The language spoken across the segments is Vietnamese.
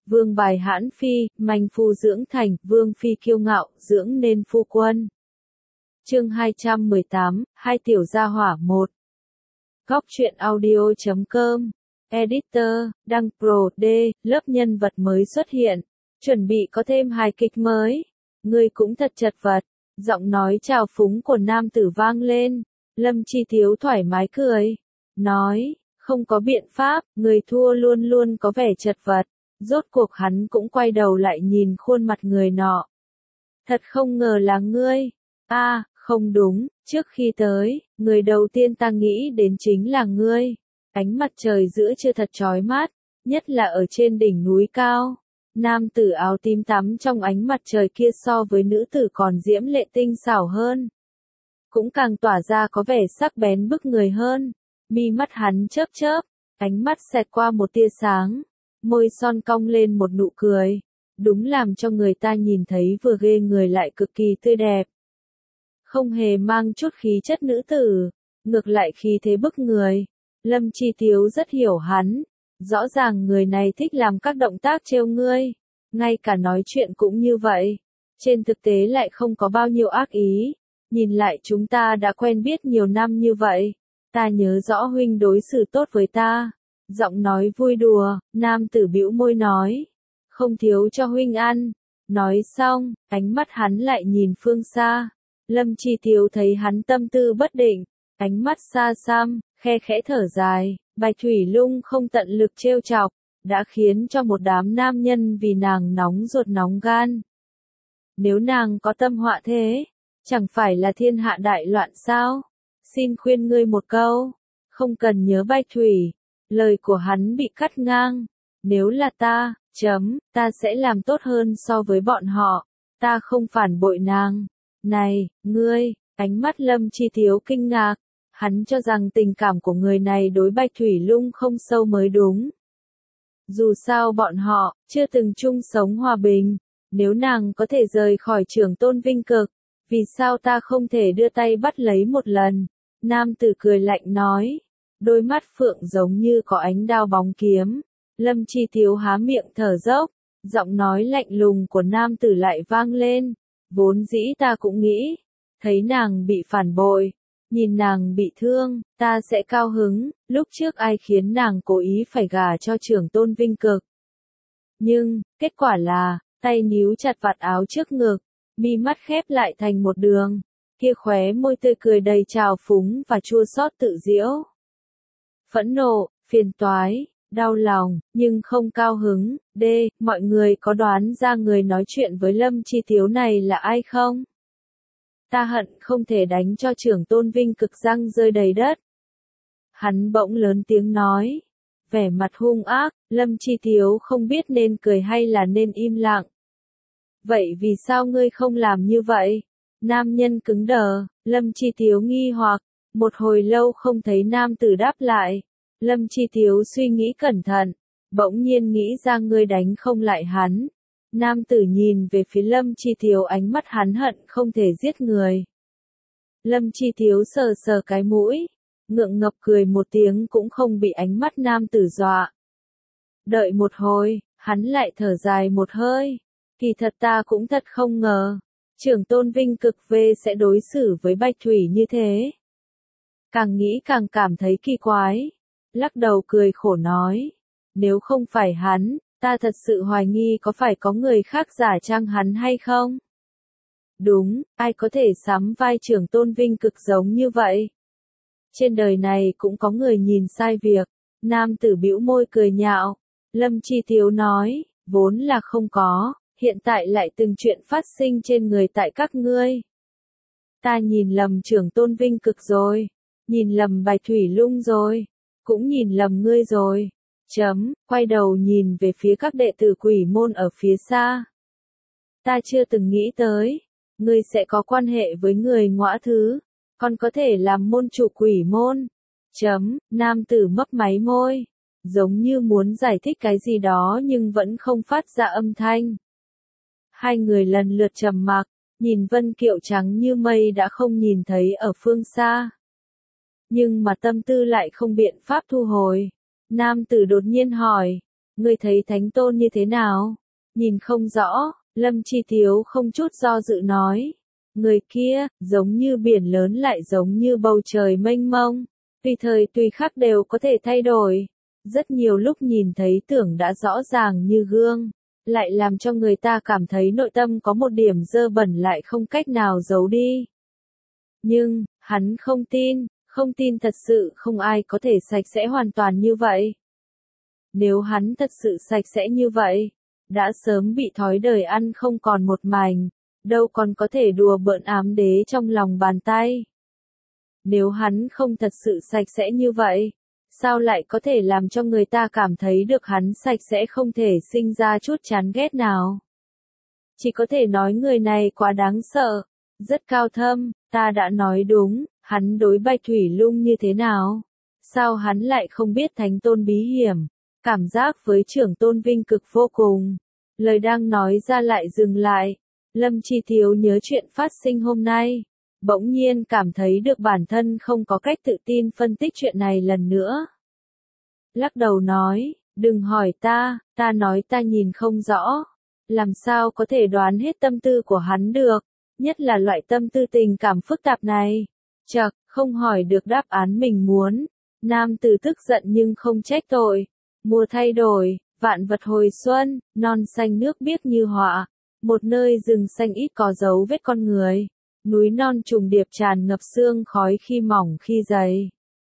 vương bài hãn phi, manh phu dưỡng thành, vương phi kiêu ngạo, dưỡng nên phu quân. Chương 218, hai tiểu gia hỏa 1. Góc truyện audio.com. Editor, đăng pro, D, lớp nhân vật mới xuất hiện. Chuẩn bị có thêm hài kịch mới. Ngươi cũng thật chật vật. Giọng nói trào phúng của nam tử vang lên. Lâm Chi Thiếu thoải mái cười. Nói, không có biện pháp, người thua luôn luôn có vẻ chật vật. Rốt cuộc hắn cũng quay đầu lại nhìn khuôn mặt người nọ. Thật không ngờ là ngươi. Không đúng, trước khi tới, người đầu tiên ta nghĩ đến chính là ngươi. Ánh mặt trời giữa trưa thật chói mát, nhất là ở trên đỉnh núi cao. Nam tử áo tím tắm trong ánh mặt trời kia so với nữ tử còn diễm lệ tinh xảo hơn. Cũng càng tỏa ra có vẻ sắc bén bức người hơn. Mi mắt hắn chớp chớp, ánh mắt xẹt qua một tia sáng. Môi son cong lên một nụ cười. Đúng làm cho người ta nhìn thấy vừa ghê người lại cực kỳ tươi đẹp. Không hề mang chút khí chất nữ tử, ngược lại khí thế bức người. Lâm Chi Thiếu rất hiểu hắn. Rõ ràng người này thích làm các động tác trêu ngươi. Ngay cả nói chuyện cũng như vậy. Trên thực tế lại không có bao nhiêu ác ý. Nhìn lại chúng ta đã quen biết nhiều năm như vậy. Ta nhớ rõ huynh đối xử tốt với ta. Giọng nói vui đùa, nam tử bĩu môi nói. Không thiếu cho huynh ăn. Nói xong, ánh mắt hắn lại nhìn phương xa. Lâm Chi Thiếu thấy hắn tâm tư bất định. Ánh mắt xa xăm, khe khẽ thở dài. Bạch Thủy Lung không tận lực trêu chọc. Đã khiến cho một đám nam nhân vì nàng nóng ruột nóng gan. Nếu nàng có tâm họa thế, chẳng phải là thiên hạ đại loạn sao? Xin khuyên ngươi một câu. Không cần nhớ Bạch Thủy. Lời của hắn bị cắt ngang. Nếu là ta, ta sẽ làm tốt hơn so với bọn họ. Ta không phản bội nàng. Này, ngươi, ánh mắt Lâm Chi Thiếu kinh ngạc. Hắn cho rằng tình cảm của người này đối Bạch Thủy Lung không sâu mới đúng. Dù sao bọn họ, chưa từng chung sống hòa bình. Nếu nàng có thể rời khỏi Trưởng Tôn Vinh Cực, vì sao ta không thể đưa tay bắt lấy một lần? Nam tử cười lạnh nói. Đôi mắt phượng giống như có ánh đao bóng kiếm. Lâm Chi Thiếu há miệng thở dốc. Giọng nói lạnh lùng của nam tử lại vang lên. Vốn dĩ ta cũng nghĩ. Thấy nàng bị phản bội. Nhìn nàng bị thương, ta sẽ cao hứng. Lúc trước ai khiến nàng cố ý phải gả cho Trưởng Tôn Vinh Cực. Nhưng, kết quả là, tay níu chặt vạt áo trước ngực. Mi mắt khép lại thành một đường. Kia khóe môi tươi cười đầy trào phúng và chua xót tự giễu. Phẫn nộ, phiền toái, đau lòng, nhưng không cao hứng. Mọi người có đoán ra người nói chuyện với Lâm Chi Thiếu này là ai không? Ta hận không thể đánh cho Trưởng Tôn Vinh Cực răng rơi đầy đất. Hắn bỗng lớn tiếng nói. Vẻ mặt hung ác, Lâm Chi Thiếu không biết nên cười hay là nên im lặng. Vậy vì sao ngươi không làm như vậy? Nam nhân cứng đờ, Lâm Chi Thiếu nghi hoặc, một hồi lâu không thấy nam tử đáp lại. Lâm Chi Thiếu suy nghĩ cẩn thận, bỗng nhiên nghĩ ra ngươi đánh không lại hắn. Nam tử nhìn về phía Lâm Chi Thiếu, ánh mắt hắn hận không thể giết người. Lâm Chi Thiếu sờ sờ cái mũi, ngượng ngập cười một tiếng cũng không bị ánh mắt nam tử dọa. Đợi một hồi, hắn lại thở dài một hơi. Kỳ thật ta cũng thật không ngờ, Trưởng Tôn Vinh Cực về sẽ đối xử với Bạch Thủy như thế. Càng nghĩ càng cảm thấy kỳ quái. Lắc đầu cười khổ nói. Nếu không phải hắn, ta thật sự hoài nghi có phải có người khác giả trang hắn hay không? Đúng, ai có thể sắm vai Trưởng Tôn Vinh Cực giống như vậy? Trên đời này cũng có người nhìn sai việc. Nam tử bĩu môi cười nhạo. Lâm Chi Thiếu nói, vốn là không có, hiện tại lại từng chuyện phát sinh trên người tại các ngươi. Ta nhìn lầm Trưởng Tôn Vinh Cực rồi, nhìn lầm Bạch Thủy Lung rồi, cũng nhìn lầm ngươi rồi. Quay đầu nhìn về phía các đệ tử Quỷ môn ở phía xa. Ta chưa từng nghĩ tới, ngươi sẽ có quan hệ với người Ngõa Thứ, còn có thể làm môn chủ Quỷ môn. Nam tử mấp máy môi, giống như muốn giải thích cái gì đó nhưng vẫn không phát ra âm thanh. Hai người lần lượt trầm mặc, nhìn Vân Kiệu trắng như mây đã không nhìn thấy ở phương xa. Nhưng mà tâm tư lại không biện pháp thu hồi. Nam tử đột nhiên hỏi, Ngươi thấy Thánh Tôn như thế nào? Nhìn không rõ, Lâm Chi Thiếu không chút do dự nói. Người kia, giống như biển lớn lại giống như bầu trời mênh mông, tùy thời tùy khắc đều có thể thay đổi. Rất nhiều lúc nhìn thấy tưởng đã rõ ràng như gương, lại làm cho người ta cảm thấy nội tâm có một điểm dơ bẩn lại không cách nào giấu đi. Nhưng, hắn không tin thật sự không ai có thể sạch sẽ hoàn toàn như vậy. Nếu hắn thật sự sạch sẽ như vậy, đã sớm bị thói đời ăn không còn một mảnh, đâu còn có thể đùa bỡn ám đế trong lòng bàn tay. Nếu hắn không thật sự sạch sẽ như vậy, sao lại có thể làm cho người ta cảm thấy được hắn sạch sẽ không thể sinh ra chút chán ghét nào? Chỉ có thể nói người này quá đáng sợ, rất cao thâm, ta đã nói đúng, hắn đối Bạch Thủy Lung như thế nào? Sao hắn lại không biết Thánh Tôn bí hiểm? Cảm giác với trưởng tôn vinh cực vô cùng. Lời đang nói ra lại dừng lại. Lâm Chi Thiếu nhớ chuyện phát sinh hôm nay. Bỗng nhiên cảm thấy được bản thân không có cách tự tin phân tích chuyện này lần nữa. Lắc đầu nói, đừng hỏi ta nói ta nhìn không rõ. Làm sao có thể đoán hết tâm tư của hắn được, nhất là loại tâm tư tình cảm phức tạp này. Chậc, không hỏi được đáp án mình muốn. Nam tử tức giận nhưng không trách tội. Mùa thay đổi, vạn vật hồi xuân, non xanh nước biếc như họa. Một nơi rừng xanh ít có dấu vết con người. Núi non trùng điệp tràn ngập sương khói khi mỏng khi dày.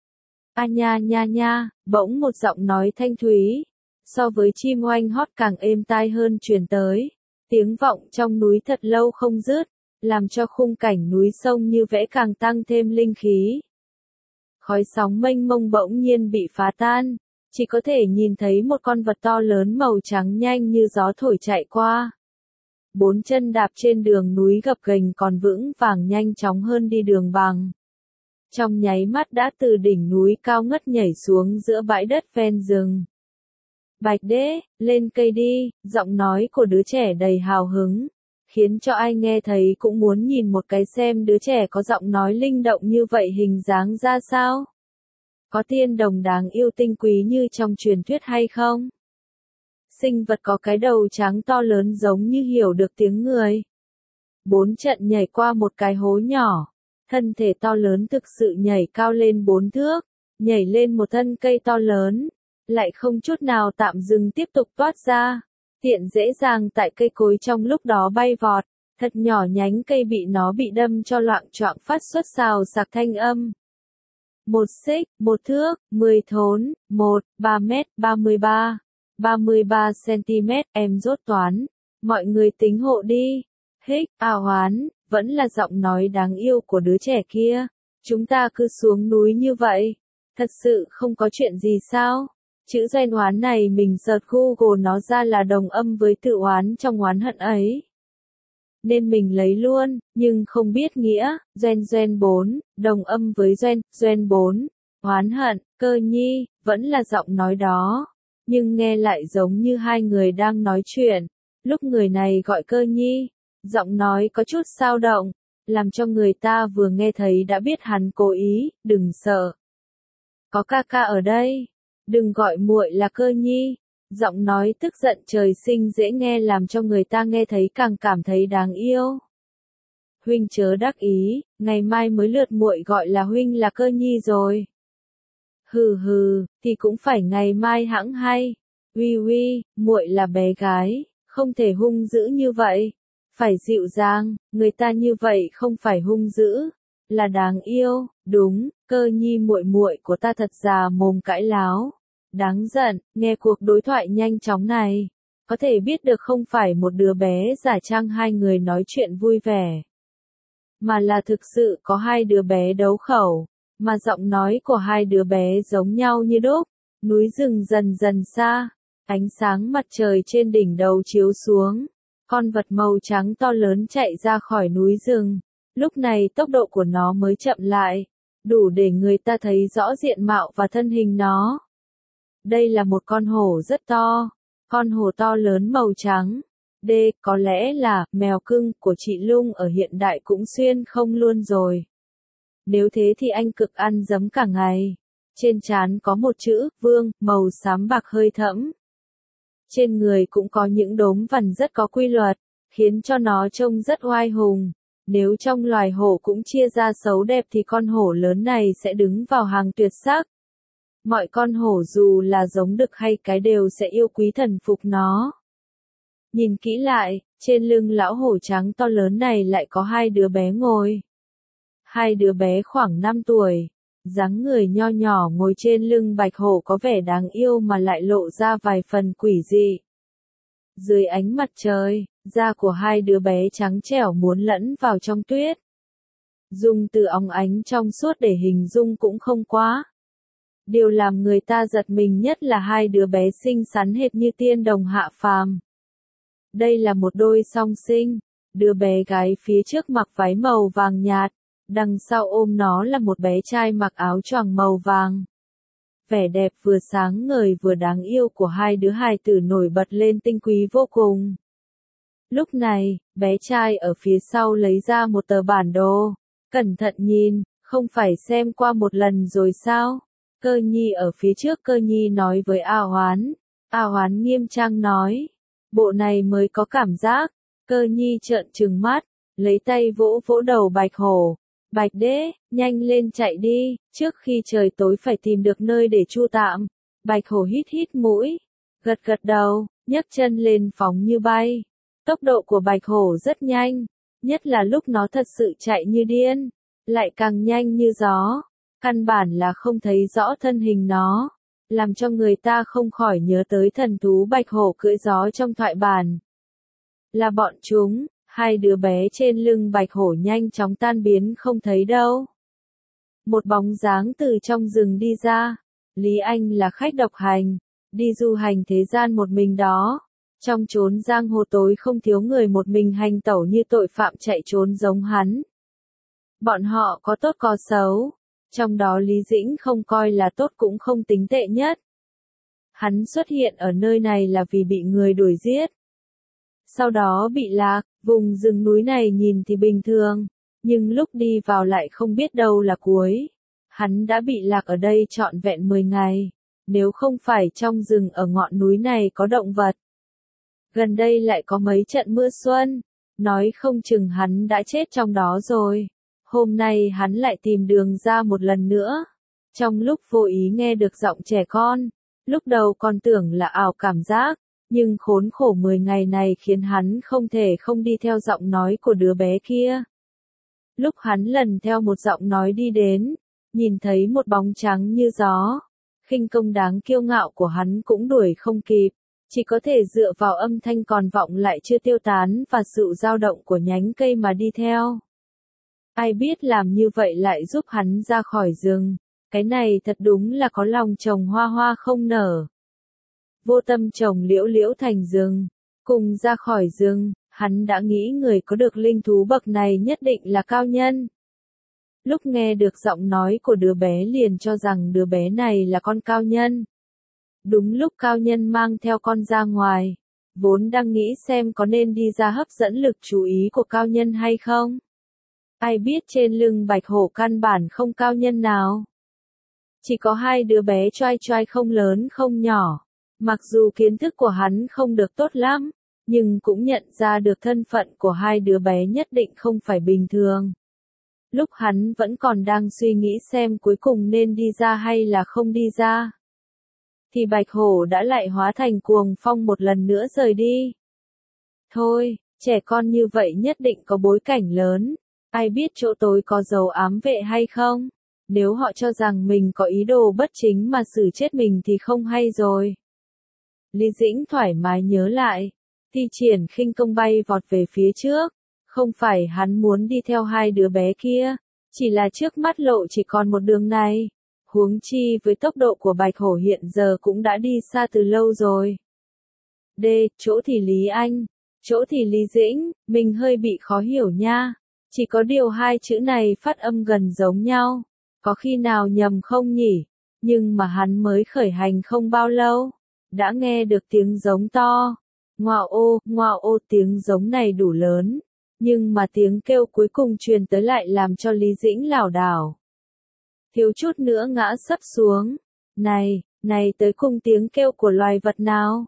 A nha nha nha, bỗng một giọng nói thanh thúy, so với chim oanh hót càng êm tai hơn truyền tới. Tiếng vọng trong núi thật lâu không dứt, làm cho khung cảnh núi sông như vẽ càng tăng thêm linh khí. Khói sóng mênh mông bỗng nhiên bị phá tan, chỉ có thể nhìn thấy một con vật to lớn màu trắng nhanh như gió thổi chạy qua. Bốn chân đạp trên đường núi gập ghềnh còn vững vàng nhanh chóng hơn đi đường bằng. Trong nháy mắt đã từ đỉnh núi cao ngất nhảy xuống giữa bãi đất ven rừng. Bạch đế, lên cây đi, giọng nói của đứa trẻ đầy hào hứng, khiến cho ai nghe thấy cũng muốn nhìn một cái xem đứa trẻ có giọng nói linh động như vậy hình dáng ra sao. Có tiên đồng đáng yêu tinh quý như trong truyền thuyết hay không? Sinh vật có cái đầu trắng to lớn giống như hiểu được tiếng người. Bốn trận nhảy qua một cái hố nhỏ. Thân thể to lớn thực sự nhảy cao lên 4 thước. Nhảy lên một thân cây to lớn. Lại không chút nào tạm dừng tiếp tục toát ra. Tiện dễ dàng tại cây cối trong lúc đó bay vọt. Thật nhỏ nhánh cây bị nó bị đâm cho loạng choạng phát xuất xào xạc thanh âm. 1 xích, 1 thước, 10 thốn, 3 mét, 33 cm, em rốt toán. Mọi người tính hộ đi. Hích, hoán, vẫn là giọng nói đáng yêu của đứa trẻ kia. Chúng ta cứ xuống núi như vậy. Thật sự không có chuyện gì sao? Chữ doen oán này mình search Google nó ra là đồng âm với tự oán trong oán hận ấy. Nên mình lấy luôn, nhưng không biết nghĩa, doen 4, đồng âm với doen 4, oán hận, Cơ Nhi, vẫn là giọng nói đó. Nhưng nghe lại giống như hai người đang nói chuyện. Lúc người này gọi Cơ Nhi, giọng nói có chút xao động, làm cho người ta vừa nghe thấy đã biết hắn cố ý, đừng sợ. Có ca ca ở đây, đừng gọi muội là Cơ Nhi. Giọng nói tức giận trời sinh dễ nghe làm cho người ta nghe thấy càng cảm thấy đáng yêu. Huynh chớ đắc ý, ngày mai mới lượt muội gọi là huynh là Cơ Nhi rồi. Hừ hừ, thì cũng phải ngày mai hẵng hay. Uy, muội là bé gái, không thể hung dữ như vậy. Phải dịu dàng, người ta như vậy không phải hung dữ, là đáng yêu. Đúng, Cơ Nhi muội của ta thật già mồm cãi láo. Đáng giận, nghe cuộc đối thoại nhanh chóng này, có thể biết được không phải một đứa bé giả trang hai người nói chuyện vui vẻ, mà là thực sự có hai đứa bé đấu khẩu, mà giọng nói của hai đứa bé giống nhau như đúc. Núi rừng dần dần xa, ánh sáng mặt trời trên đỉnh đầu chiếu xuống, con vật màu trắng to lớn chạy ra khỏi núi rừng. Lúc này tốc độ của nó mới chậm lại, đủ để người ta thấy rõ diện mạo và thân hình nó. Đây là một con hổ rất to, con hổ to lớn màu trắng. Có lẽ là mèo cưng của chị Lung ở hiện đại cũng xuyên không luôn rồi. Nếu thế thì anh cực ăn giấm cả ngày. Trên trán có một chữ Vương, màu xám bạc hơi thẫm. trên người cũng có những đốm vằn rất có quy luật, khiến cho nó trông rất oai hùng. Nếu trong loài hổ cũng chia ra xấu đẹp thì con hổ lớn này sẽ đứng vào hàng tuyệt sắc. Mọi con hổ dù là giống đực hay cái đều sẽ yêu quý thần phục nó. Nhìn kỹ lại, trên lưng lão hổ trắng to lớn này lại có hai đứa bé ngồi. Hai đứa bé khoảng 5 tuổi, dáng người nho nhỏ ngồi trên lưng bạch hổ có vẻ đáng yêu mà lại lộ ra vài phần quỷ dị. Dưới ánh mặt trời, da của hai đứa bé trắng trẻo muốn lẫn vào trong tuyết. Dùng từ óng ánh trong suốt để hình dung cũng không quá. Điều làm người ta giật mình nhất là hai đứa bé xinh xắn hệt như tiên đồng hạ phàm. Đây là một đôi song sinh, đứa bé gái phía trước mặc váy màu vàng nhạt, đằng sau ôm nó là một bé trai mặc áo choàng màu vàng. Vẻ đẹp vừa sáng ngời vừa đáng yêu của hai đứa hài tử nổi bật lên tinh quý vô cùng. Lúc này, bé trai ở phía sau lấy ra một tờ bản đồ, cẩn thận nhìn, không phải xem qua một lần rồi sao? Cơ Nhi ở phía trước Cơ Nhi nói với A Hoán. A Hoán nghiêm trang nói, bộ này mới có cảm giác. Cơ Nhi trợn trừng mắt, lấy tay vỗ vỗ đầu bạch hổ. Bạch đế, nhanh lên chạy đi, trước khi trời tối phải tìm được nơi để tru tạm. Bạch hổ hít hít mũi, gật gật đầu, nhấc chân lên phóng như bay. Tốc độ của bạch hổ rất nhanh, nhất là lúc nó thật sự chạy như điên, lại càng nhanh như gió. Căn bản là không thấy rõ thân hình nó, làm cho người ta không khỏi nhớ tới thần thú bạch hổ cưỡi gió trong thoại bản. Là bọn chúng, hai đứa bé trên lưng bạch hổ nhanh chóng tan biến không thấy đâu. Một bóng dáng từ trong rừng đi ra, Lý Anh là khách độc hành, đi du hành thế gian một mình đó. Trong chốn giang hồ tối không thiếu người một mình hành tẩu như tội phạm chạy trốn giống hắn. Bọn họ có tốt có xấu, trong đó Lý Dĩnh không coi là tốt cũng không tính tệ nhất. Hắn xuất hiện ở nơi này là vì bị người đuổi giết. Sau đó bị lạc, vùng rừng núi này nhìn thì bình thường, nhưng lúc đi vào lại không biết đâu là cuối. Hắn đã bị lạc ở đây trọn vẹn 10 ngày, nếu không phải trong rừng ở ngọn núi này có động vật. Gần đây lại có mấy trận mưa xuân, nói không chừng hắn đã chết trong đó rồi. Hôm nay hắn lại tìm đường ra một lần nữa. Trong lúc vô ý nghe được giọng trẻ con, lúc đầu còn tưởng là ảo cảm giác, nhưng khốn khổ 10 ngày này khiến hắn không thể không đi theo giọng nói của đứa bé kia. Lúc hắn lần theo một giọng nói đi đến, nhìn thấy một bóng trắng như gió, khinh công đáng kiêu ngạo của hắn cũng đuổi không kịp, chỉ có thể dựa vào âm thanh còn vọng lại chưa tiêu tán và sự dao động của nhánh cây mà đi theo. Ai biết làm như vậy lại giúp hắn ra khỏi rừng, cái này thật đúng là có lòng trồng hoa hoa không nở. Vô tâm trồng liễu liễu thành rừng, cùng ra khỏi rừng, hắn đã nghĩ người có được linh thú bậc này nhất định là cao nhân. Lúc nghe được giọng nói của đứa bé liền cho rằng đứa bé này là con cao nhân. Đúng lúc cao nhân mang theo con ra ngoài, vốn đang nghĩ xem có nên đi ra hấp dẫn lực chú ý của cao nhân hay không. Ai biết trên lưng bạch hổ căn bản không cao nhân nào. Chỉ có hai đứa bé choai choai không lớn không nhỏ. Mặc dù kiến thức của hắn không được tốt lắm, nhưng cũng nhận ra được thân phận của hai đứa bé nhất định không phải bình thường. Lúc hắn vẫn còn đang suy nghĩ xem cuối cùng nên đi ra hay là không đi ra, thì bạch hổ đã lại hóa thành cuồng phong một lần nữa rời đi. Thôi, trẻ con như vậy nhất định có bối cảnh lớn, ai biết chỗ tối có dấu ám vệ hay không? Nếu họ cho rằng mình có ý đồ bất chính mà xử chết mình thì không hay rồi. Lý Dĩnh thoải mái nhớ lại, thi triển khinh công bay vọt về phía trước, không phải hắn muốn đi theo hai đứa bé kia, chỉ là trước mắt lộ chỉ còn một đường này, huống chi với tốc độ của bạch hổ hiện giờ cũng đã đi xa từ lâu rồi. D, chỗ thì Lý Anh, chỗ thì Lý Dĩnh, mình hơi bị khó hiểu nha, chỉ có điều hai chữ này phát âm gần giống nhau, có khi nào nhầm không nhỉ, nhưng mà hắn mới khởi hành không bao lâu. Đã nghe được tiếng giống to. Ngoao ô tiếng giống này đủ lớn. Nhưng mà tiếng kêu cuối cùng truyền tới lại làm cho Lý Dĩnh lảo đảo. Thiếu chút nữa ngã sấp xuống. Này tới cùng tiếng kêu của loài vật nào?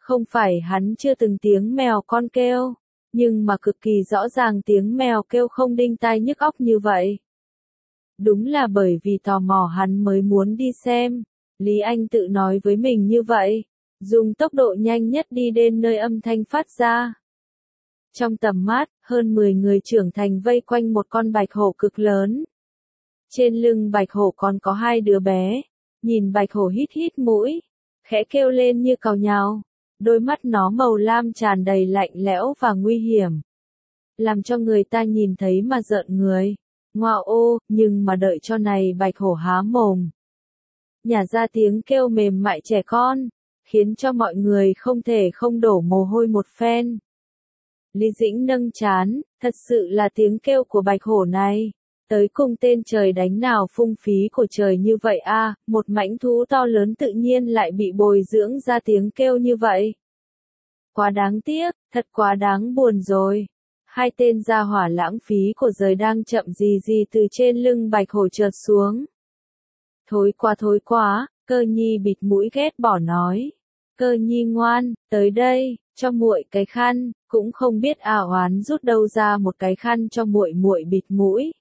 Không phải hắn chưa từng tiếng mèo con kêu, nhưng mà cực kỳ rõ ràng tiếng mèo kêu không đinh tai nhức óc như vậy. Đúng là bởi vì tò mò hắn mới muốn đi xem. Lý Anh tự nói với mình như vậy, dùng tốc độ nhanh nhất đi đến nơi âm thanh phát ra. Trong tầm mắt, hơn 10 người trưởng thành vây quanh một con bạch hổ cực lớn. Trên lưng bạch hổ còn có 2 đứa bé, nhìn bạch hổ hít hít mũi, khẽ kêu lên như càu nhào. Đôi mắt nó màu lam tràn đầy lạnh lẽo và nguy hiểm, làm cho người ta nhìn thấy mà rợn người. Ngoao ô, nhưng mà đợi cho này bạch hổ há mồm, nhả ra tiếng kêu mềm mại trẻ con, khiến cho mọi người không thể không đổ mồ hôi một phen. Lý Dĩnh nâng trán, thật sự là tiếng kêu của bạch hổ này, tới cùng tên trời đánh nào phung phí của trời như vậy a, một mãnh thú to lớn tự nhiên lại bị bồi dưỡng ra tiếng kêu như vậy. Quá đáng tiếc, thật quá đáng buồn rồi. 2 tên gia hỏa lãng phí của trời đang chậm gì gì từ trên lưng bạch hổ trượt xuống. Thối quá, Cơ Nhi bịt mũi ghét bỏ nói. Cơ Nhi ngoan, tới đây, cho muội cái khăn, cũng không biết A Oán rút đâu ra một cái khăn cho muội muội bịt mũi.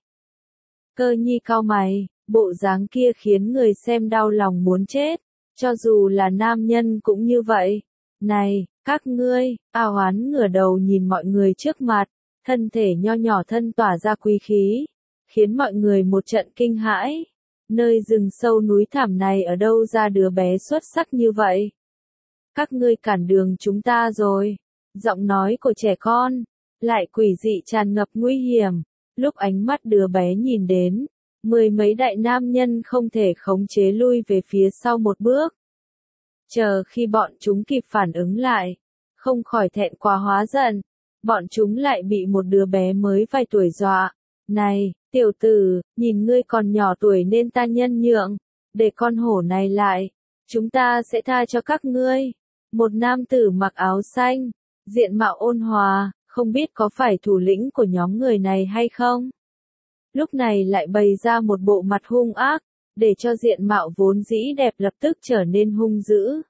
Cơ Nhi cau mày, bộ dáng kia khiến người xem đau lòng muốn chết, cho dù là nam nhân cũng như vậy. Này, các ngươi, A Oán ngửa đầu nhìn mọi người trước mặt, thân thể nho nhỏ thân tỏa ra quý khí, khiến mọi người một trận kinh hãi. Nơi rừng sâu núi thẳm này ở đâu ra đứa bé xuất sắc như vậy? Các ngươi cản đường chúng ta rồi. Giọng nói của trẻ con, lại quỷ dị tràn ngập nguy hiểm. Lúc ánh mắt đứa bé nhìn đến, 10 mấy đại nam nhân không thể khống chế lui về phía sau một bước. Chờ khi bọn chúng kịp phản ứng lại, không khỏi thẹn quá hóa giận, bọn chúng lại bị một đứa bé mới vài tuổi dọa. Này, tiểu tử, nhìn ngươi còn nhỏ tuổi nên ta nhân nhượng, để con hổ này lại, chúng ta sẽ tha cho các ngươi. Một nam tử mặc áo xanh, diện mạo ôn hòa, không biết có phải thủ lĩnh của nhóm người này hay không. Lúc này lại bày ra một bộ mặt hung ác, để cho diện mạo vốn dĩ đẹp lập tức trở nên hung dữ.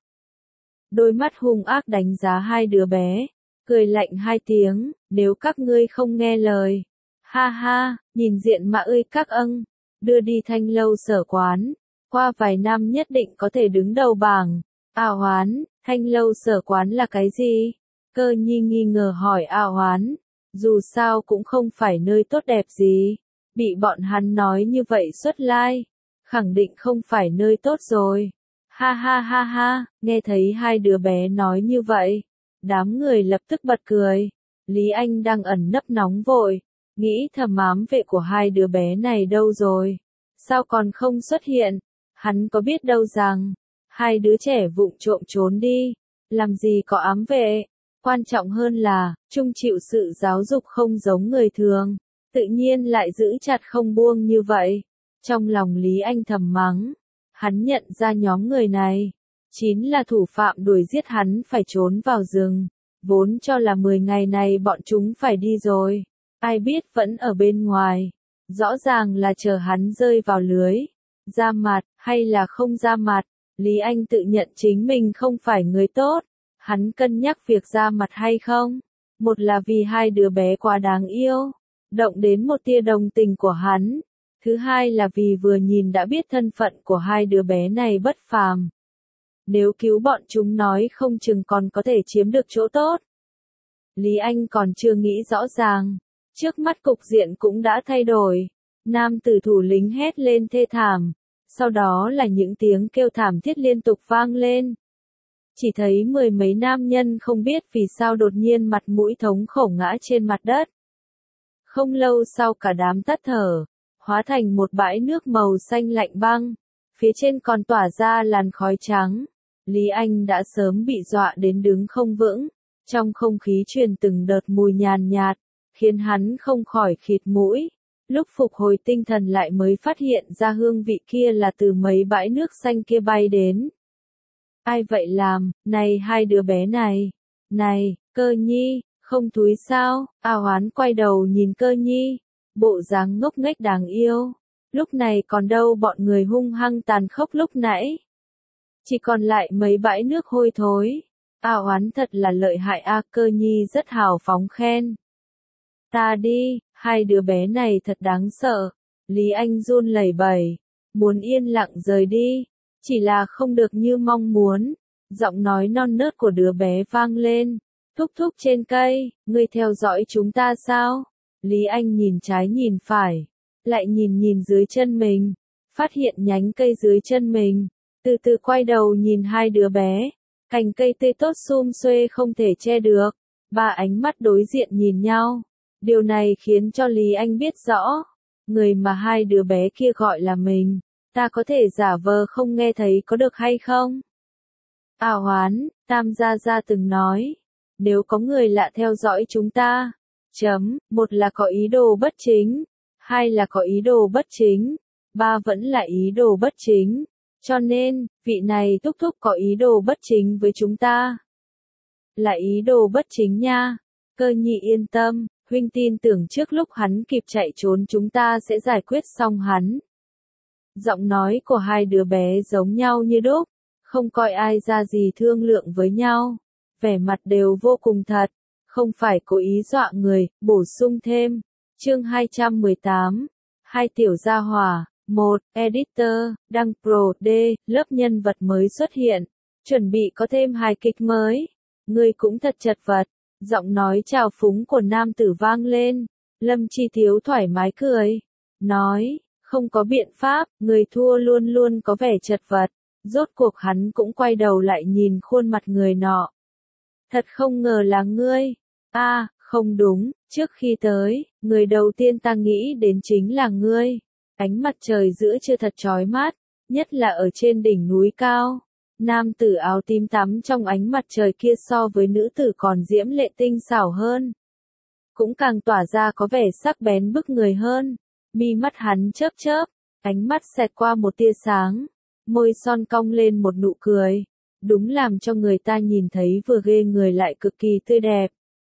Đôi mắt hung ác đánh giá 2 đứa bé, cười lạnh 2 tiếng, nếu các ngươi không nghe lời. Ha ha, nhìn diện mạo ơi các âng, đưa đi Thanh Lâu Sở Quán, qua vài năm nhất định có thể đứng đầu bảng. A Hoán, Thanh Lâu Sở Quán là cái gì? Cơ Nhi nghi ngờ hỏi A Hoán, dù sao cũng không phải nơi tốt đẹp gì, bị bọn hắn nói như vậy xuất lai, khẳng định không phải nơi tốt rồi. Ha ha ha ha, nghe thấy 2 đứa bé nói như vậy, đám người lập tức bật cười. Lý Anh đang ẩn nấp nóng vội, nghĩ thầm ám vệ của 2 đứa bé này đâu rồi? Sao còn không xuất hiện? Hắn có biết đâu rằng 2 đứa trẻ vụng trộm trốn đi, làm gì có ám vệ. Quan trọng hơn là, chung chịu sự giáo dục không giống người thường, tự nhiên lại giữ chặt không buông như vậy. Trong lòng Lý Anh thầm mắng, hắn nhận ra nhóm người này, chính là thủ phạm đuổi giết hắn phải trốn vào rừng, vốn cho là 10 ngày này bọn chúng phải đi rồi, ai biết vẫn ở bên ngoài, rõ ràng là chờ hắn rơi vào lưới, ra mặt, hay là không ra mặt. Lý Anh tự nhận chính mình không phải người tốt, hắn cân nhắc việc ra mặt hay không, một là vì 2 đứa bé quá đáng yêu, động đến một tia đồng tình của hắn. Thứ hai là vì vừa nhìn đã biết thân phận của 2 đứa bé này bất phàm. Nếu cứu bọn chúng nói không chừng còn có thể chiếm được chỗ tốt. Lý Anh còn chưa nghĩ rõ ràng. Trước mắt cục diện cũng đã thay đổi. Nam tử thủ lĩnh hét lên thê thảm. Sau đó là những tiếng kêu thảm thiết liên tục vang lên. Chỉ thấy 10 mấy nam nhân không biết vì sao đột nhiên mặt mũi thống khổ ngã trên mặt đất. Không lâu sau cả đám tắt thở, hóa thành một bãi nước màu xanh lạnh băng, phía trên còn tỏa ra làn khói trắng. Lý Anh đã sớm bị dọa đến đứng không vững, trong không khí truyền từng đợt mùi nhàn nhạt, khiến hắn không khỏi khịt mũi. Lúc phục hồi tinh thần lại mới phát hiện ra hương vị kia là từ mấy bãi nước xanh kia bay đến. Ai vậy làm, này 2 đứa bé này, này, Cơ Nhi, không thúi sao? A Hoán quay đầu nhìn Cơ Nhi, bộ dáng ngốc nghếch đáng yêu. Lúc này còn đâu bọn người hung hăng tàn khốc lúc nãy. Chỉ còn lại mấy bãi nước hôi thối. A Oán thật là lợi hại a, Cơ Nhi rất hào phóng khen. Ta đi, hai đứa bé này thật đáng sợ. Lý Anh run lẩy bẩy, muốn yên lặng rời đi, chỉ là không được như mong muốn. Giọng nói non nớt của đứa bé vang lên. Thúc thúc trên cây, ngươi theo dõi chúng ta sao? Lý Anh nhìn trái nhìn phải, lại nhìn nhìn dưới chân mình, phát hiện nhánh cây dưới chân mình, từ từ quay đầu nhìn hai đứa bé, cành cây tươi tốt sum xuê không thể che được, ba ánh mắt đối diện nhìn nhau. Điều này khiến cho Lý Anh biết rõ, người mà hai đứa bé kia gọi là mình, ta có thể giả vờ không nghe thấy có được hay không? A Hoán, Tam Gia Gia từng nói, nếu có người lạ theo dõi chúng ta, một là có ý đồ bất chính, hai là có ý đồ bất chính, ba vẫn là ý đồ bất chính, cho nên, vị này thúc thúc có ý đồ bất chính với chúng ta. Là ý đồ bất chính nha, Cơ Nhi yên tâm, huynh tin tưởng trước lúc hắn kịp chạy trốn chúng ta sẽ giải quyết xong hắn. Giọng nói của hai đứa bé giống nhau như đúc, không coi ai ra gì thương lượng với nhau, vẻ mặt đều vô cùng thật, không phải cố ý dọa người, bổ sung thêm. Chương 218, hai tiểu gia hỏa, 1, editor, đăng pro, D, lớp nhân vật mới xuất hiện, chuẩn bị có thêm hài kịch mới, ngươi cũng thật chật vật, giọng nói trào phúng của nam tử vang lên, Lâm Chi Thiếu thoải mái cười, nói, không có biện pháp, người thua luôn luôn có vẻ chật vật, rốt cuộc hắn cũng quay đầu lại nhìn khuôn mặt người nọ. Thật không ngờ là ngươi, không đúng, trước khi tới, người đầu tiên ta nghĩ đến chính là ngươi. Ánh mặt trời giữa trưa thật chói mát, nhất là ở trên đỉnh núi cao. Nam tử áo tím tắm trong ánh mặt trời kia so với nữ tử còn diễm lệ tinh xảo hơn. Cũng càng tỏa ra có vẻ sắc bén bức người hơn. Mi mắt hắn chớp chớp, ánh mắt xẹt qua một tia sáng, môi son cong lên một nụ cười. Đúng làm cho người ta nhìn thấy vừa ghê người lại cực kỳ tươi đẹp.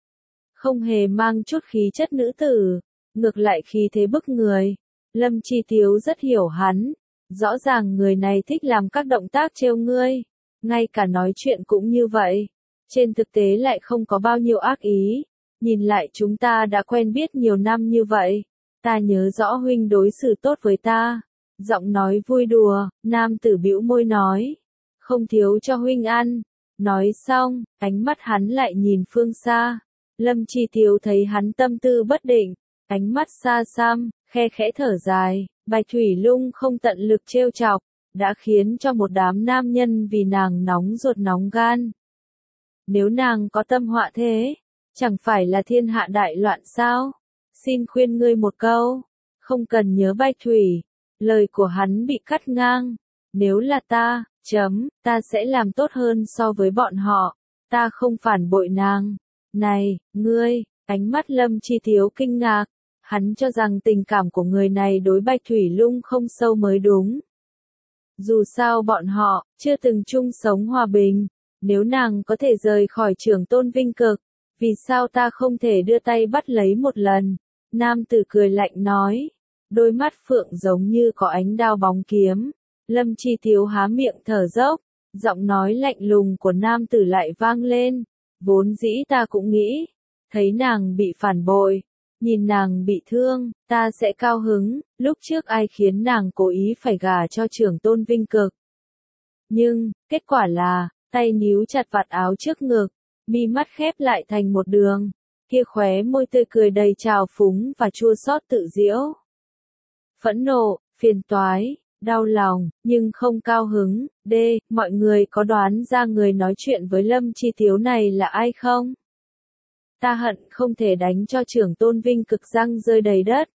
Không hề mang chút khí chất nữ tử, ngược lại khí thế bức người. Lâm Chi Thiếu rất hiểu hắn, rõ ràng người này thích làm các động tác trêu ngươi, ngay cả nói chuyện cũng như vậy. Trên thực tế lại không có bao nhiêu ác ý, nhìn lại chúng ta đã quen biết nhiều năm như vậy, ta nhớ rõ huynh đối xử tốt với ta. Giọng nói vui đùa, nam tử bĩu môi nói, không thiếu cho huynh ăn. Nói xong, ánh mắt hắn lại nhìn phương xa. Lâm Chi Thiếu thấy hắn tâm tư bất định, ánh mắt xa xăm, khe khẽ thở dài, Bạch Thủy Lung không tận lực trêu chọc, đã khiến cho một đám nam nhân vì nàng nóng ruột nóng gan. Nếu nàng có tâm họa thế, chẳng phải là thiên hạ đại loạn sao? Xin khuyên ngươi một câu, không cần nhớ Bạch Thủy. Lời của hắn bị cắt ngang. Nếu là ta, ta sẽ làm tốt hơn so với bọn họ. Ta không phản bội nàng. Này, ngươi, ánh mắt Lâm Chi Thiếu kinh ngạc. Hắn cho rằng tình cảm của người này đối Bạch Thủy Lung không sâu mới đúng. Dù sao bọn họ, chưa từng chung sống hòa bình. Nếu nàng có thể rời khỏi Trưởng Tôn Vinh Cực, vì sao ta không thể đưa tay bắt lấy một lần? Nam tử cười lạnh nói. Đôi mắt phượng giống như có ánh đao bóng kiếm. Lâm Chi Thiếu há miệng thở dốc, giọng nói lạnh lùng của nam tử lại vang lên. Vốn dĩ ta cũng nghĩ, thấy nàng bị phản bội, nhìn nàng bị thương, ta sẽ cao hứng, lúc trước ai khiến nàng cố ý phải gả cho Trưởng Tôn Vinh Cực. Nhưng, kết quả là, tay níu chặt vạt áo trước ngực, mi mắt khép lại thành một đường, kia khóe môi tươi cười đầy trào phúng và chua xót tự giễu. Phẫn nộ, phiền toái, đau lòng, nhưng không cao hứng. Mọi người có đoán ra người nói chuyện với Lâm Chi Thiếu này là ai không? Ta hận không thể đánh cho Trưởng Tôn Vinh Cực răng rơi đầy đất.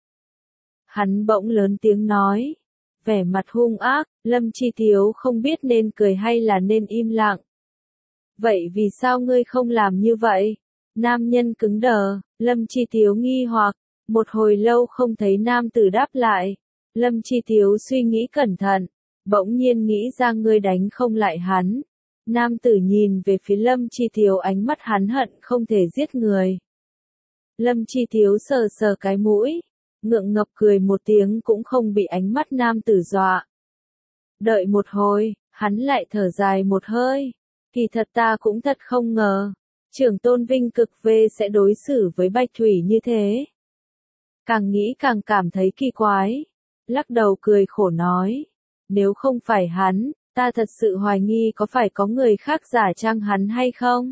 Hắn bỗng lớn tiếng nói, vẻ mặt hung ác. Lâm Chi Thiếu không biết nên cười hay là nên im lặng. Vậy vì sao ngươi không làm như vậy? Nam nhân cứng đờ, Lâm Chi Thiếu nghi hoặc, một hồi lâu không thấy nam tử đáp lại. Lâm Chi Thiếu suy nghĩ cẩn thận, bỗng nhiên nghĩ ra ngươi đánh không lại hắn. Nam tử nhìn về phía Lâm Chi Thiếu, ánh mắt hắn hận không thể giết người. Lâm Chi Thiếu sờ sờ cái mũi, ngượng ngập cười một tiếng cũng không bị ánh mắt nam tử dọa. Đợi một hồi, hắn lại thở dài một hơi. Kỳ thật ta cũng thật không ngờ, trưởng tôn Vinh Cực về sẽ đối xử với Bạch Thủy như thế. Càng nghĩ càng cảm thấy kỳ quái, lắc đầu cười khổ nói, nếu không phải hắn, ta thật sự hoài nghi có phải có người khác giả trang hắn hay không?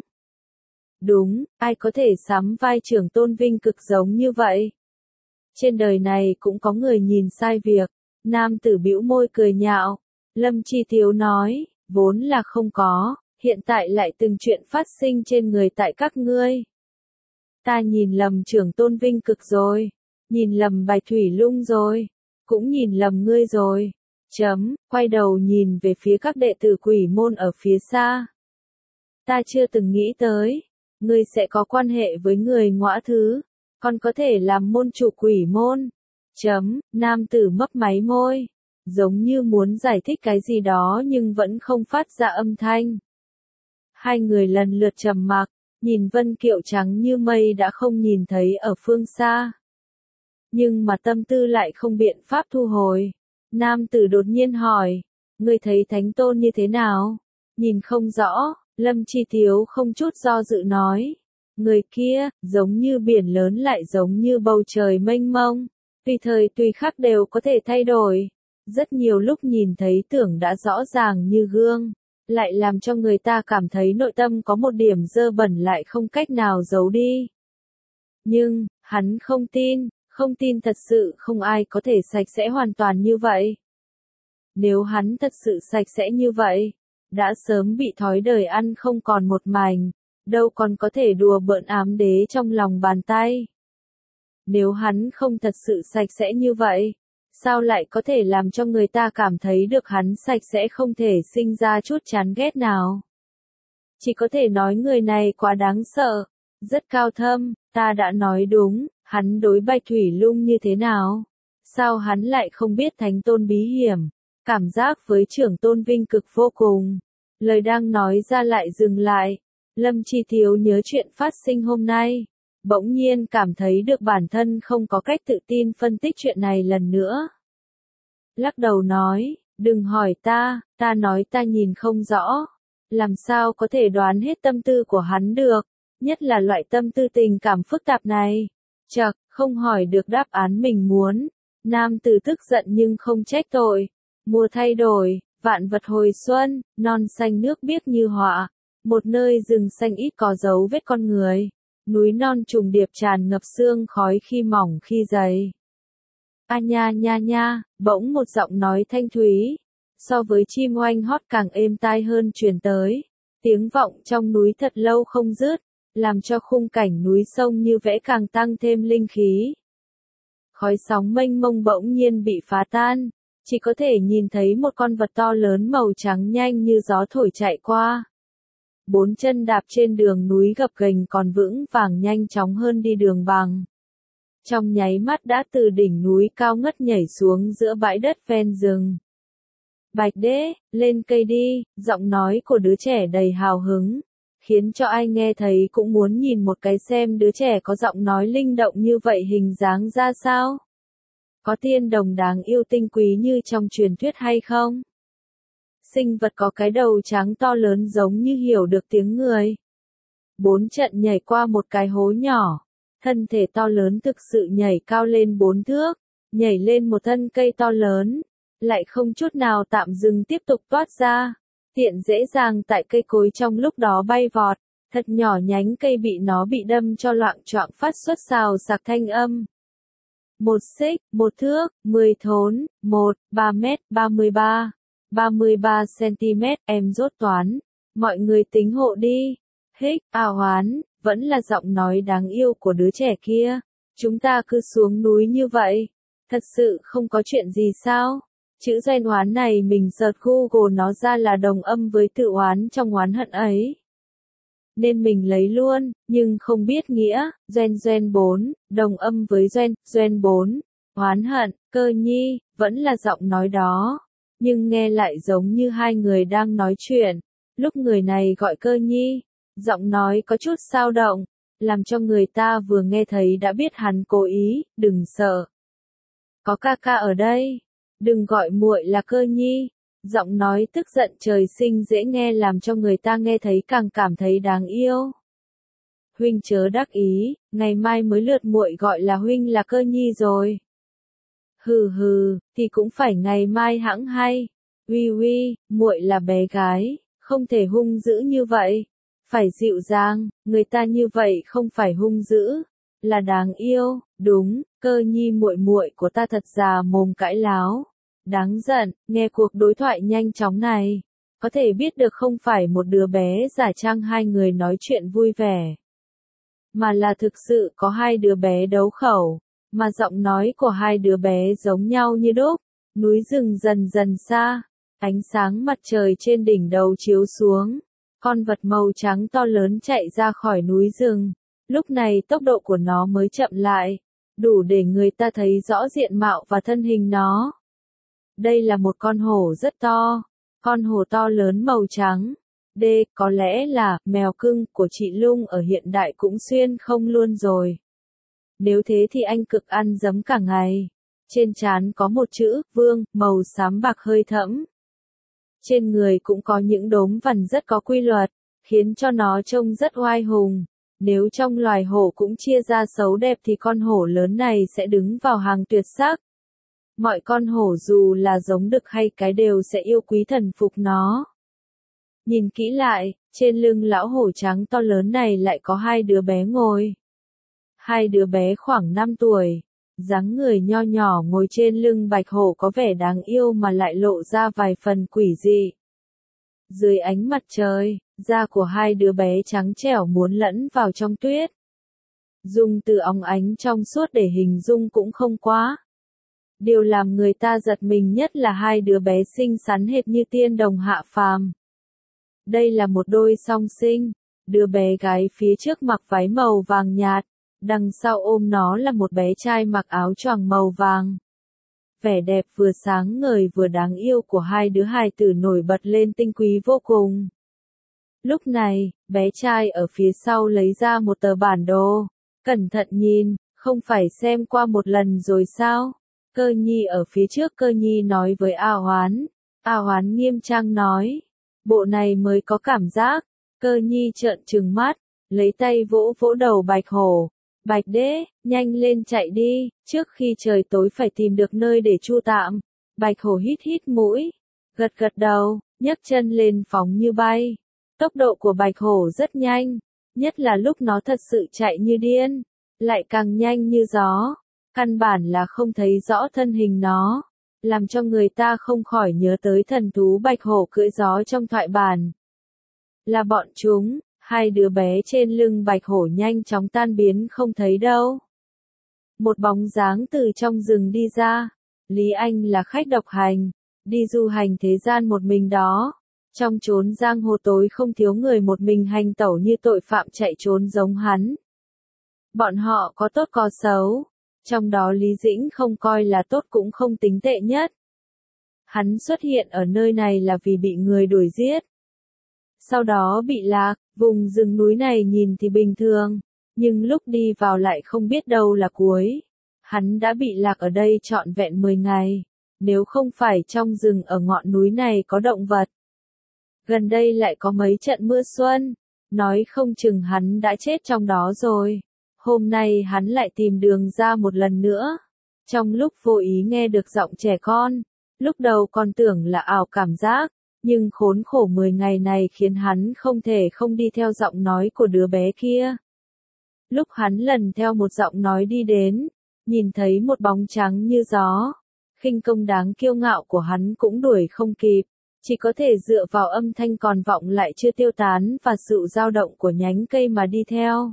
Đúng, ai có thể sắm vai trưởng tôn Vinh Cực giống như vậy? Trên đời này cũng có người nhìn sai việc. Nam tử bĩu môi cười nhạo. Lâm Chi Thiếu nói, vốn là không có, hiện tại lại từng chuyện phát sinh trên người tại các ngươi. Ta nhìn lầm trưởng tôn Vinh Cực rồi, nhìn lầm Bạch Thủy Lung rồi, cũng nhìn lầm ngươi rồi. Quay đầu nhìn về phía các đệ tử Quỷ môn ở phía xa. Ta chưa từng nghĩ tới, ngươi sẽ có quan hệ với người Ngõa Thứ, còn có thể làm môn chủ Quỷ môn. Nam tử mấp máy môi, giống như muốn giải thích cái gì đó nhưng vẫn không phát ra âm thanh. Hai người lần lượt trầm mặc, nhìn Vân Kiệu trắng như mây đã không nhìn thấy ở phương xa. Nhưng mà tâm tư lại không biện pháp thu hồi. Nam tử đột nhiên hỏi, ngươi thấy Thánh Tôn như thế nào? Nhìn không rõ, Lâm Chi Thiếu không chút do dự nói. Người kia, giống như biển lớn lại giống như bầu trời mênh mông, tùy thời tùy khắc đều có thể thay đổi. Rất nhiều lúc nhìn thấy tưởng đã rõ ràng như gương, lại làm cho người ta cảm thấy nội tâm có một điểm dơ bẩn lại không cách nào giấu đi. Nhưng, hắn không tin thật sự không ai có thể sạch sẽ hoàn toàn như vậy. Nếu hắn thật sự sạch sẽ như vậy, đã sớm bị thói đời ăn không còn một mảnh, đâu còn có thể đùa bỡn ám đế trong lòng bàn tay. Nếu hắn không thật sự sạch sẽ như vậy, sao lại có thể làm cho người ta cảm thấy được hắn sạch sẽ không thể sinh ra chút chán ghét nào? Chỉ có thể nói người này quá đáng sợ, rất cao thâm, ta đã nói đúng, hắn đối Bạch Thủy Lung như thế nào? Sao hắn lại không biết Thánh Tôn bí hiểm? Cảm giác với trưởng tôn Vinh Cực vô cùng. Lời đang nói ra lại dừng lại. Lâm Chi Thiếu nhớ chuyện phát sinh hôm nay. Bỗng nhiên cảm thấy được bản thân không có cách tự tin phân tích chuyện này lần nữa. Lắc đầu nói, đừng hỏi ta nói ta nhìn không rõ. Làm sao có thể đoán hết tâm tư của hắn được, nhất là loại tâm tư tình cảm phức tạp này. Chậc, không hỏi được đáp án mình muốn. Nam tử tức giận nhưng không trách tội. Mùa thay đổi, vạn vật hồi xuân, non xanh nước biếc như họa. Một nơi rừng xanh ít có dấu vết con người. Núi non trùng điệp tràn ngập sương khói khi mỏng khi dày. A nha nha nha, bỗng một giọng nói thanh thúy, so với chim oanh hót càng êm tai hơn truyền tới. Tiếng vọng trong núi thật lâu không dứt, làm cho khung cảnh núi sông như vẽ càng tăng thêm linh khí. Khói sóng mênh mông bỗng nhiên bị phá tan, chỉ có thể nhìn thấy một con vật to lớn màu trắng nhanh như gió thổi chạy qua. Bốn chân đạp trên đường núi gập ghềnh còn vững vàng nhanh chóng hơn đi đường bằng. Trong nháy mắt đã từ đỉnh núi cao ngất nhảy xuống giữa bãi đất ven rừng. Bạch đế, lên cây đi, giọng nói của đứa trẻ đầy hào hứng, khiến cho ai nghe thấy cũng muốn nhìn một cái xem đứa trẻ có giọng nói linh động như vậy hình dáng ra sao. Có tiên đồng đáng yêu tinh quý như trong truyền thuyết hay không? Sinh vật có cái đầu trắng to lớn giống như hiểu được tiếng người. Bốn trận nhảy qua một cái hố nhỏ. Thân thể to lớn thực sự nhảy cao lên 4 thước. Nhảy lên một thân cây to lớn. Lại không chút nào tạm dừng tiếp tục toát ra. Tiện dễ dàng tại cây cối trong lúc đó bay vọt. Thật nhỏ nhánh cây bị nó bị đâm cho loạng choạng phát xuất xào xạc thanh âm. 1 xích, 1 thước, 10 thốn, 3 mét, 33 cm, em rốt toán. Mọi người tính hộ đi. Hích, hoán, vẫn là giọng nói đáng yêu của đứa trẻ kia. Chúng ta cứ xuống núi như vậy. Thật sự không có chuyện gì sao? Chữ doen oán này mình search Google nó ra là đồng âm với tự oán trong oán hận ấy. Nên mình lấy luôn, nhưng không biết nghĩa, doen 4, đồng âm với doen 4, oán hận, Cơ Nhi, vẫn là giọng nói đó. Nhưng nghe lại giống như hai người đang nói chuyện. Lúc người này gọi Cơ Nhi, giọng nói có chút xao động, làm cho người ta vừa nghe thấy đã biết hắn cố ý, đừng sợ. Có ca ca ở đây, đừng gọi muội là Cơ Nhi. Giọng nói tức giận trời sinh dễ nghe làm cho người ta nghe thấy càng cảm thấy đáng yêu. Huynh chớ đắc ý, ngày mai mới lượt muội gọi là huynh là Cơ Nhi rồi. Hừ hừ, thì cũng phải ngày mai hẵng hay. Uy uy, muội là bé gái, không thể hung dữ như vậy. Phải dịu dàng, người ta như vậy không phải hung dữ, là đáng yêu. Đúng, Cơ Nhi muội muội của ta thật già mồm cãi láo. Đáng giận, nghe cuộc đối thoại nhanh chóng này, có thể biết được không phải một đứa bé giả trang hai người nói chuyện vui vẻ, mà là thực sự có hai đứa bé đấu khẩu, mà giọng nói của hai đứa bé giống nhau như đúc. Núi rừng dần dần xa, ánh sáng mặt trời trên đỉnh đầu chiếu xuống, con vật màu trắng to lớn chạy ra khỏi núi rừng. Lúc này tốc độ của nó mới chậm lại, đủ để người ta thấy rõ diện mạo và thân hình nó. Đây là một con hổ rất to, con hổ to lớn màu trắng. Có lẽ là mèo cưng của chị Lung ở hiện đại cũng xuyên không luôn rồi. Nếu thế thì anh cực ăn giấm cả ngày. Trên trán có một chữ Vương, màu xám bạc hơi thẫm. Trên người cũng có những đốm vằn rất có quy luật, khiến cho nó trông rất oai hùng. Nếu trong loài hổ cũng chia ra xấu đẹp thì con hổ lớn này sẽ đứng vào hàng tuyệt sắc. Mọi con hổ dù là giống đực hay cái đều sẽ yêu quý thần phục nó. Nhìn kỹ lại, trên lưng lão hổ trắng to lớn này lại có hai đứa bé ngồi. Hai đứa bé khoảng 5 tuổi, dáng người nho nhỏ ngồi trên lưng bạch hổ có vẻ đáng yêu mà lại lộ ra vài phần quỷ dị. Dưới ánh mặt trời, da của hai đứa bé trắng trẻo muốn lẫn vào trong tuyết. Dùng từ óng ánh trong suốt để hình dung cũng không quá. Điều làm người ta giật mình nhất là hai đứa bé xinh xắn hệt như tiên đồng hạ phàm. Đây là một đôi song sinh, đứa bé gái phía trước mặc váy màu vàng nhạt, đằng sau ôm nó là một bé trai mặc áo choàng màu vàng. Vẻ đẹp vừa sáng ngời vừa đáng yêu của hai đứa hài tử nổi bật lên tinh quý vô cùng. Lúc này, bé trai ở phía sau lấy ra một tờ bản đồ, cẩn thận nhìn, không phải xem qua một lần rồi sao? Cơ Nhi ở phía trước Cơ Nhi nói với A Hoán. A Hoán nghiêm trang nói, bộ này mới có cảm giác. Cơ Nhi trợn trừng mắt, lấy tay vỗ vỗ đầu bạch hổ. Bạch đế, nhanh lên chạy đi, trước khi trời tối phải tìm được nơi để tru tạm. Bạch hổ hít hít mũi, gật gật đầu, nhấc chân lên phóng như bay. Tốc độ của bạch hổ rất nhanh, nhất là lúc nó thật sự chạy như điên, lại càng nhanh như gió. Căn bản là không thấy rõ thân hình nó, làm cho người ta không khỏi nhớ tới thần thú bạch hổ cưỡi gió trong thoại bản. Là bọn chúng, hai đứa bé trên lưng bạch hổ nhanh chóng tan biến không thấy đâu. Một bóng dáng từ trong rừng đi ra. Lý Anh là khách độc hành, đi du hành thế gian một mình đó. Trong chốn giang hồ tối không thiếu người một mình hành tẩu như tội phạm chạy trốn giống hắn. Bọn họ có tốt có xấu. Trong đó Lý Dĩnh không coi là tốt cũng không tính tệ nhất. Hắn xuất hiện ở nơi này là vì bị người đuổi giết. Sau đó bị lạc, vùng rừng núi này nhìn thì bình thường, nhưng lúc đi vào lại không biết đâu là cuối. Hắn đã bị lạc ở đây trọn vẹn 10 ngày, nếu không phải trong rừng ở ngọn núi này có động vật. Gần đây lại có mấy trận mưa xuân, nói không chừng hắn đã chết trong đó rồi. Hôm nay hắn lại tìm đường ra một lần nữa. Trong lúc vô ý nghe được giọng trẻ con, lúc đầu còn tưởng là ảo cảm giác, nhưng khốn khổ 10 ngày này khiến hắn không thể không đi theo giọng nói của đứa bé kia. Lúc hắn lần theo một giọng nói đi đến, nhìn thấy một bóng trắng như gió, khinh công đáng kiêu ngạo của hắn cũng đuổi không kịp, chỉ có thể dựa vào âm thanh còn vọng lại chưa tiêu tán và sự dao động của nhánh cây mà đi theo.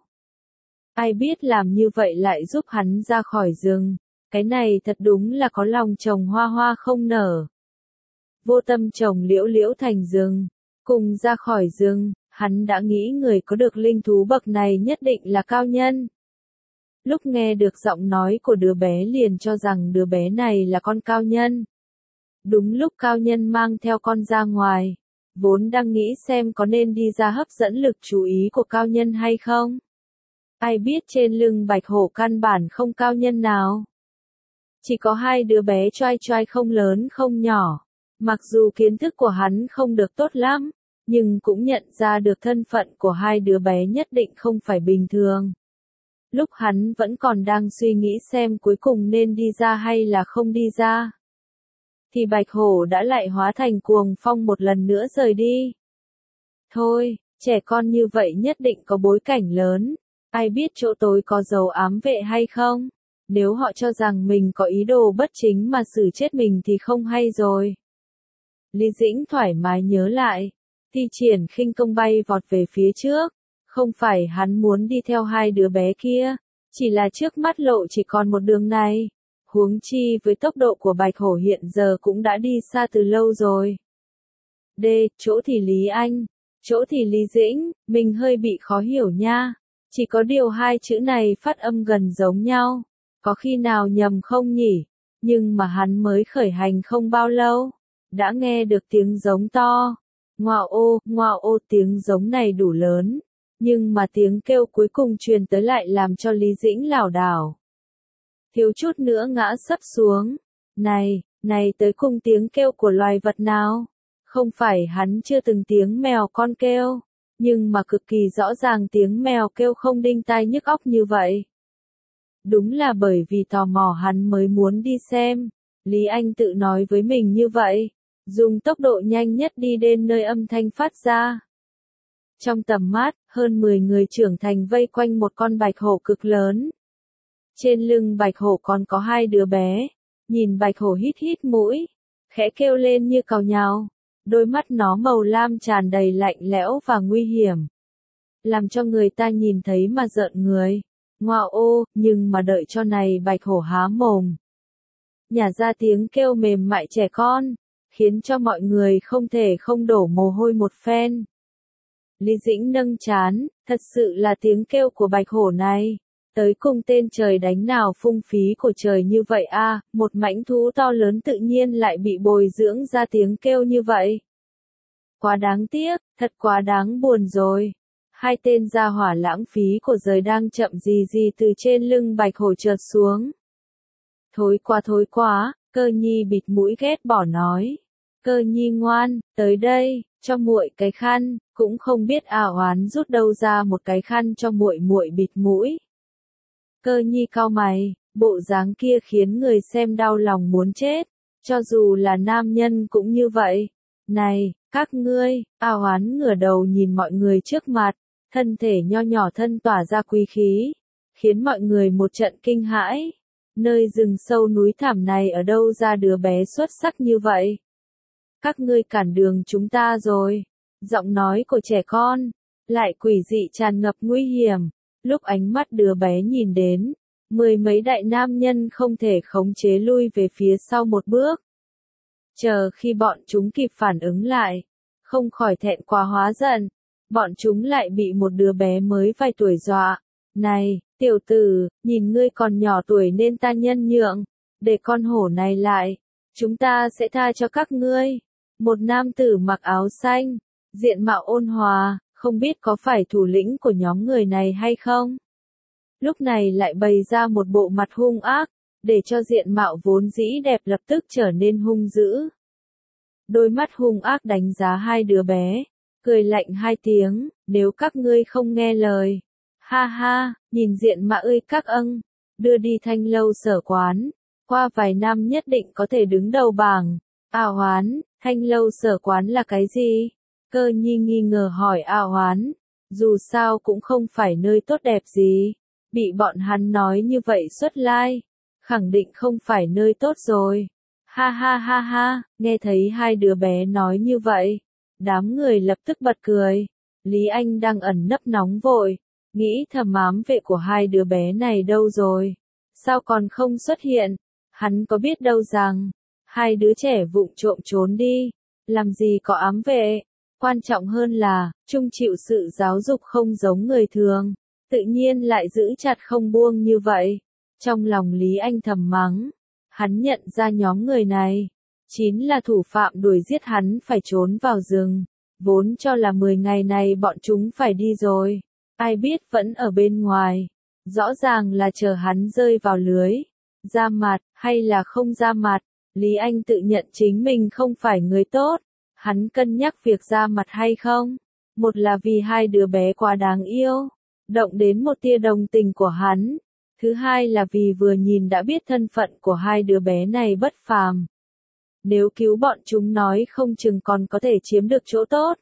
Ai biết làm như vậy lại giúp hắn ra khỏi rừng, cái này thật đúng là có lòng trồng hoa hoa không nở. Vô tâm trồng liễu liễu thành rừng, cùng ra khỏi rừng, hắn đã nghĩ người có được linh thú bậc này nhất định là cao nhân. Lúc nghe được giọng nói của đứa bé liền cho rằng đứa bé này là con cao nhân. Đúng lúc cao nhân mang theo con ra ngoài, vốn đang nghĩ xem có nên đi ra hấp dẫn lực chú ý của cao nhân hay không. Ai biết trên lưng bạch hổ căn bản không cao nhân nào. Chỉ có hai đứa bé choai choai không lớn không nhỏ, Mặc dù kiến thức của hắn không được tốt lắm, nhưng cũng nhận ra được thân phận của hai đứa bé nhất định không phải bình thường. Lúc hắn vẫn còn đang suy nghĩ xem cuối cùng nên đi ra hay là không đi ra, thì Bạch Hổ đã lại hóa thành cuồng phong một lần nữa rời đi. Thôi, trẻ con như vậy nhất định có bối cảnh lớn, ai biết chỗ tối có dấu ám vệ hay không? Nếu họ cho rằng mình có ý đồ bất chính mà xử chết mình thì không hay rồi. Lý Dĩnh thoải mái nhớ lại, thi triển khinh công bay vọt về phía trước. Không phải hắn muốn đi theo hai đứa bé kia, chỉ là trước mắt lộ chỉ còn một đường này. Huống chi với tốc độ của Bạch Hổ hiện giờ cũng đã đi xa từ lâu rồi. D. Chỗ thì Lý Anh, chỗ thì Lý Dĩnh, mình hơi bị khó hiểu nha. Chỉ có điều hai chữ này phát âm gần giống nhau. Có khi nào nhầm không nhỉ? Nhưng mà hắn mới khởi hành không bao lâu, đã nghe được tiếng giống to. Ngoao ô, tiếng giống này đủ lớn. Nhưng mà tiếng kêu cuối cùng truyền tới lại làm cho Lý Dĩnh lảo đảo. Thiếu chút nữa ngã sấp xuống. Này tới cùng tiếng kêu của loài vật nào? Không phải hắn chưa từng tiếng mèo con kêu, nhưng mà cực kỳ rõ ràng tiếng mèo kêu không đinh tai nhức óc như vậy. Đúng là bởi vì tò mò hắn mới muốn đi xem. Lý Anh tự nói với mình như vậy, dùng tốc độ nhanh nhất đi đến nơi âm thanh phát ra. Trong tầm mắt, hơn 10 người trưởng thành vây quanh một con bạch hổ cực lớn. Trên lưng bạch hổ còn có hai đứa bé. Nhìn bạch hổ hít hít mũi, khẽ kêu lên như càu nhàu. Đôi mắt nó màu lam tràn đầy lạnh lẽo và nguy hiểm, làm cho người ta nhìn thấy mà rợn người. Ngoao ô, nhưng mà đợi cho này bạch hổ há mồm, nhả ra tiếng kêu mềm mại trẻ con, khiến cho mọi người không thể không đổ mồ hôi một phen. Lý Dĩnh nâng trán, thật sự là tiếng kêu của bạch hổ này. Tới cùng tên trời đánh nào phung phí của trời như vậy a, một mãnh thú to lớn tự nhiên lại bị bồi dưỡng ra tiếng kêu như vậy. Quá đáng tiếc, thật quá đáng buồn rồi. Hai tên gia hỏa lãng phí của trời đang chậm gì gì từ trên lưng bạch hổ trượt xuống. Thối quá, Cơ Nhi bịt mũi ghét bỏ nói. Cơ Nhi ngoan, tới đây, cho muội cái khăn, cũng không biết Oán rút đâu ra một cái khăn cho muội bịt mũi. Cơ Nhi cau mày, bộ dáng kia khiến người xem đau lòng muốn chết, cho dù là nam nhân cũng như vậy. Này, các ngươi, Oán ngửa đầu nhìn mọi người trước mặt, thân thể nho nhỏ thân tỏa ra quý khí, khiến mọi người một trận kinh hãi. Nơi rừng sâu núi thẳm này ở đâu ra đứa bé xuất sắc như vậy? Các ngươi cản đường chúng ta rồi. Giọng nói của trẻ con, lại quỷ dị tràn ngập nguy hiểm. Lúc ánh mắt đứa bé nhìn đến, 10 mấy đại nam nhân không thể khống chế lui về phía sau một bước. Chờ khi bọn chúng kịp phản ứng lại, không khỏi thẹn quá hóa giận, bọn chúng lại bị một đứa bé mới vài tuổi dọa. Này, tiểu tử, nhìn ngươi còn nhỏ tuổi nên ta nhân nhượng, để con hổ này lại, chúng ta sẽ tha cho các ngươi. Một nam tử mặc áo xanh, diện mạo ôn hòa, không biết có phải thủ lĩnh của nhóm người này hay không. Lúc này lại bày ra một bộ mặt hung ác, để cho diện mạo vốn dĩ đẹp lập tức trở nên hung dữ. Đôi mắt hung ác đánh giá hai đứa bé, cười lạnh hai tiếng, nếu các ngươi không nghe lời. Ha ha, nhìn diện mạo ơi các đưa đi Thanh Lâu Sở Quán, qua vài năm nhất định có thể đứng đầu bảng. Oán, Thanh Lâu Sở Quán là cái gì? Cơ Nhi nghi ngờ hỏi Oán, dù sao cũng không phải nơi tốt đẹp gì, bị bọn hắn nói như vậy xuất lai, khẳng định không phải nơi tốt rồi. Ha ha ha ha, nghe thấy hai đứa bé nói như vậy, đám người lập tức bật cười. Lý Anh đang ẩn nấp nóng vội, nghĩ thầm ám vệ của hai đứa bé này đâu rồi? Sao còn không xuất hiện? Hắn có biết đâu rằng, hai đứa trẻ vụng trộm trốn đi, làm gì có ám vệ. Quan trọng hơn là, chung chịu sự giáo dục không giống người thường, tự nhiên lại giữ chặt không buông như vậy. Trong lòng Lý Anh thầm mắng, hắn nhận ra nhóm người này, chính là thủ phạm đuổi giết hắn phải trốn vào rừng, vốn cho là 10 ngày này bọn chúng phải đi rồi, ai biết vẫn ở bên ngoài, rõ ràng là chờ hắn rơi vào lưới, ra mặt, hay là không ra mặt, Lý Anh tự nhận chính mình không phải người tốt. Hắn cân nhắc việc ra mặt hay không. Một là vì hai đứa bé quá đáng yêu, động đến một tia đồng tình của hắn. Thứ hai là vì vừa nhìn đã biết thân phận của hai đứa bé này bất phàm. Nếu cứu bọn chúng nói không chừng còn có thể chiếm được chỗ tốt.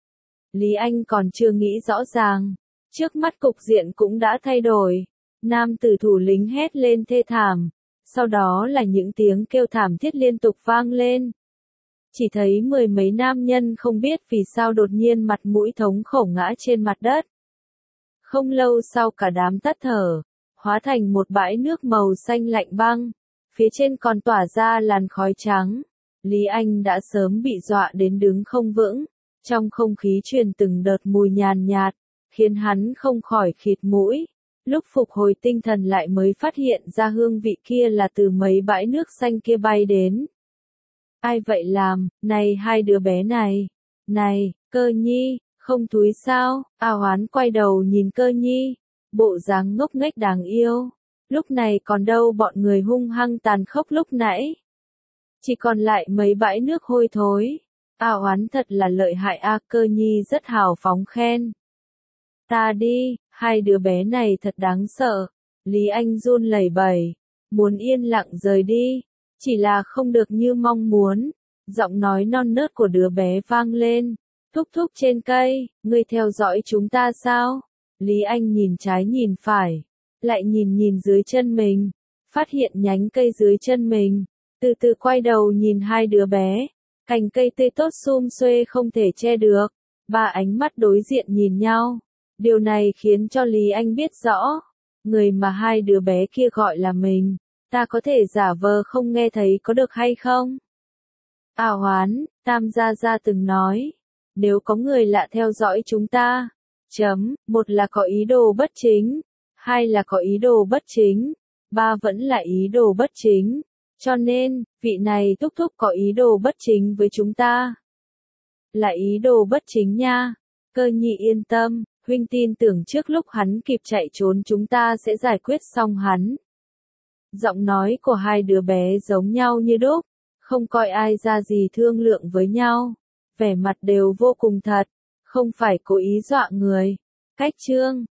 Lý Anh còn chưa nghĩ rõ ràng. Trước mắt cục diện cũng đã thay đổi. Nam tử thủ lĩnh hét lên thê thảm. Sau đó là những tiếng kêu thảm thiết liên tục vang lên. Chỉ thấy mười mấy nam nhân không biết vì sao đột nhiên mặt mũi thống khổ ngã trên mặt đất. Không lâu sau cả đám tắt thở, hóa thành một bãi nước màu xanh lạnh băng, phía trên còn tỏa ra làn khói trắng. Lý Anh đã sớm bị dọa đến đứng không vững, trong không khí truyền từng đợt mùi nhàn nhạt, khiến hắn không khỏi khịt mũi. Lúc phục hồi tinh thần lại mới phát hiện ra hương vị kia là từ mấy bãi nước xanh kia bay đến. Ai vậy làm, này hai đứa bé này, này, Cơ Nhi, không thúi sao? A Hoán quay đầu nhìn Cơ Nhi, bộ dáng ngốc nghếch đáng yêu. Lúc này còn đâu bọn người hung hăng tàn khốc lúc nãy. Chỉ còn lại mấy bãi nước hôi thối. A Hoán thật là lợi hại a. Cơ Nhi rất hào phóng khen. Ta đi, hai đứa bé này thật đáng sợ. Lý Anh run lẩy bẩy, muốn yên lặng rời đi, chỉ là không được như mong muốn. Giọng nói non nớt của đứa bé vang lên. Thúc thúc trên cây, ngươi theo dõi chúng ta sao? Lý Anh nhìn trái nhìn phải, lại nhìn dưới chân mình, phát hiện nhánh cây dưới chân mình, từ từ quay đầu nhìn hai đứa bé, cành cây tươi tốt sum xuê không thể che được, ba ánh mắt đối diện nhìn nhau. Điều này khiến cho Lý Anh biết rõ, người mà hai đứa bé kia gọi là mình, ta có thể giả vờ không nghe thấy có được hay không? A Hoán, Tam Gia Gia từng nói, nếu có người lạ theo dõi chúng ta, một là có ý đồ bất chính, hai là có ý đồ bất chính, ba vẫn là ý đồ bất chính, cho nên, vị này thúc thúc có ý đồ bất chính với chúng ta. Là ý đồ bất chính nha. Cơ Nhi yên tâm, huynh tin tưởng trước lúc hắn kịp chạy trốn chúng ta sẽ giải quyết xong hắn. Giọng nói của hai đứa bé giống nhau như đúc, không coi ai ra gì thương lượng với nhau. Vẻ mặt đều vô cùng thật, không phải cố ý dọa người. Cách chương